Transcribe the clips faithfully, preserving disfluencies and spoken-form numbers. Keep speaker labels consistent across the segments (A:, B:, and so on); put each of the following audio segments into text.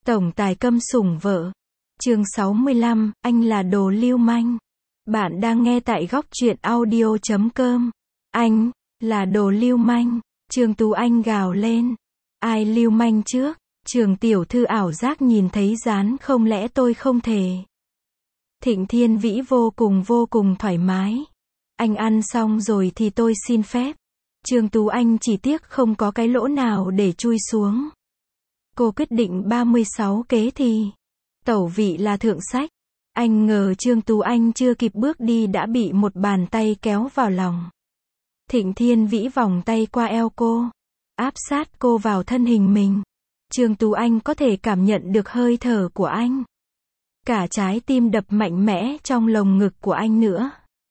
A: Tổng tài câm sủng vợ. Chương sáu mươi lăm, anh là đồ lưu manh. Bạn đang nghe tại góc truyện audio chấm com. Anh, là đồ lưu manh. Trương Tú Anh gào lên. Ai lưu manh trước? Trường tiểu thư ảo giác nhìn thấy dán không lẽ tôi không thể. Thịnh Thiên Vĩ vô cùng vô cùng thoải mái. Anh ăn xong rồi thì tôi xin phép. Trương Tú Anh chỉ tiếc không có cái lỗ nào để chui xuống. Cô quyết định ba mươi sáu kế thì. Tẩu vị là thượng sách. Anh ngờ Trương Tú Anh chưa kịp bước đi đã bị một bàn tay kéo vào lòng. Thịnh Thiên Vĩ vòng tay qua eo cô. Áp sát cô vào thân hình mình. Trương Tú Anh có thể cảm nhận được hơi thở của anh. Cả trái tim đập mạnh mẽ trong lồng ngực của anh nữa.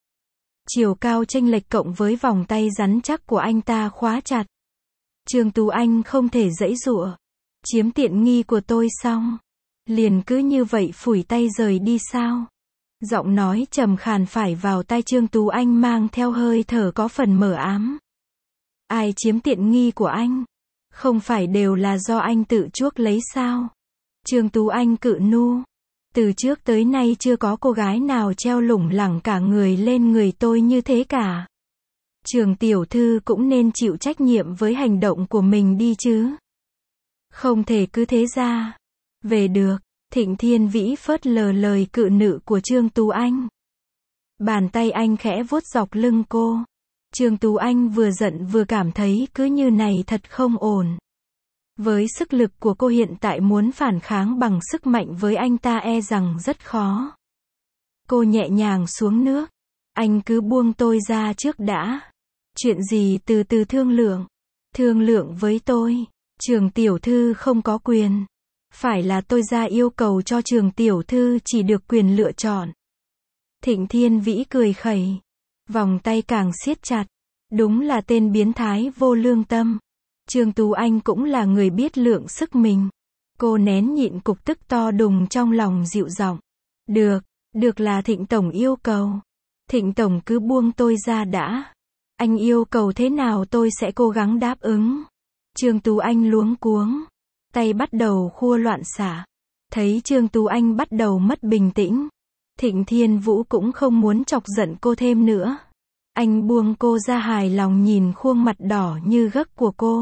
A: Chiều cao chênh lệch cộng với vòng tay rắn chắc của anh ta khóa chặt. Trương Tú Anh không thể giãy giụa. Chiếm tiện nghi của tôi xong. Liền cứ như vậy phủi tay rời đi sao? Giọng nói trầm khàn phải vào tai Trương Tú Anh mang theo hơi thở có phần mờ ám. Ai chiếm tiện nghi của anh? Không phải đều là do anh tự chuốc lấy sao? Trương Tú Anh cự nu. Từ trước tới nay chưa có cô gái nào treo lủng lẳng cả người lên người tôi như thế cả. Trường tiểu thư cũng nên chịu trách nhiệm với hành động của mình đi chứ. Không thể cứ thế ra. Về được, Thịnh Thiên Vĩ phớt lờ lời cự nữ của Trương Tú Anh. Bàn tay anh khẽ vuốt dọc lưng cô. Trương Tú Anh vừa giận vừa cảm thấy cứ như này thật không ổn. Với sức lực của cô hiện tại muốn phản kháng bằng sức mạnh với anh ta e rằng rất khó. Cô nhẹ nhàng xuống nước. Anh cứ buông tôi ra trước đã. Chuyện gì từ từ thương lượng. Thương lượng với tôi. Trường tiểu thư không có quyền. Phải là tôi ra yêu cầu cho trường tiểu thư chỉ được quyền lựa chọn. Thịnh Thiên Vĩ cười khẩy. Vòng tay càng siết chặt. Đúng là tên biến thái vô lương tâm. Trương Tú Anh cũng là người biết lượng sức mình. Cô nén nhịn cục tức to đùng trong lòng dịu giọng. Được, được là Thịnh Tổng yêu cầu. Thịnh Tổng cứ buông tôi ra đã. Anh yêu cầu thế nào tôi sẽ cố gắng đáp ứng. Trương Tú Anh luống cuống. Tay bắt đầu khua loạn xạ. Thấy Trương Tú Anh bắt đầu mất bình tĩnh. Thịnh Thiên Vũ cũng không muốn chọc giận cô thêm nữa. Anh buông cô ra hài lòng nhìn khuôn mặt đỏ như gấc của cô.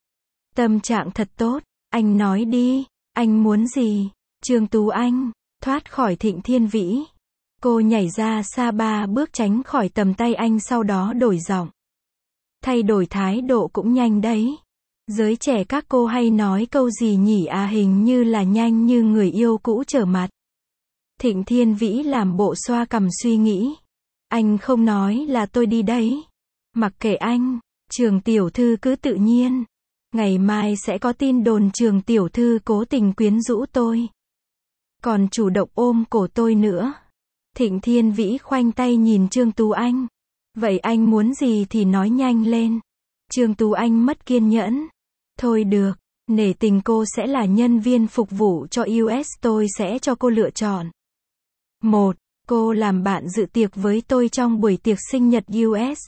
A: Tâm trạng thật tốt, anh nói đi, anh muốn gì? Trương Tú Anh, thoát khỏi Thịnh Thiên Vĩ. Cô nhảy ra xa ba bước tránh khỏi tầm tay anh sau đó đổi giọng. Thay đổi thái độ cũng nhanh đấy. Giới trẻ các cô hay nói câu gì nhỉ à hình như là nhanh như người yêu cũ trở mặt. Thịnh Thiên Vĩ làm bộ xoa cằm suy nghĩ. Anh không nói là tôi đi đấy. Mặc kệ anh, trường tiểu thư cứ tự nhiên. Ngày mai sẽ có tin đồn trường tiểu thư cố tình quyến rũ tôi. Còn chủ động ôm cổ tôi nữa. Thịnh Thiên Vĩ khoanh tay nhìn Trương Tú Anh. Vậy anh muốn gì thì nói nhanh lên. Trương Tú Anh mất kiên nhẫn. Thôi được, nể tình cô sẽ là nhân viên phục vụ cho u ét tôi sẽ cho cô lựa chọn. một. Cô làm bạn dự tiệc với tôi trong buổi tiệc sinh nhật u ét.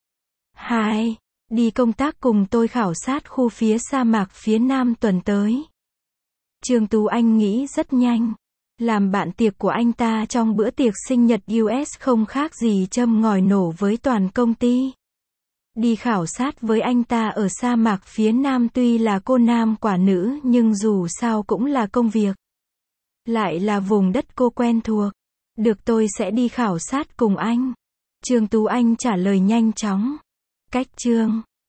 A: hai. Đi công tác cùng tôi khảo sát khu phía sa mạc phía nam tuần tới. Trương Tú Anh nghĩ rất nhanh. Làm bạn tiệc của anh ta trong bữa tiệc sinh nhật u ét không khác gì châm ngòi nổ với toàn công ty. Đi khảo sát với anh ta ở sa mạc phía nam tuy là cô nam quả nữ nhưng dù sao cũng là công việc. Lại là vùng đất cô quen thuộc. Được tôi sẽ đi khảo sát cùng anh. Trương Tú Anh trả lời nhanh chóng. Cách chương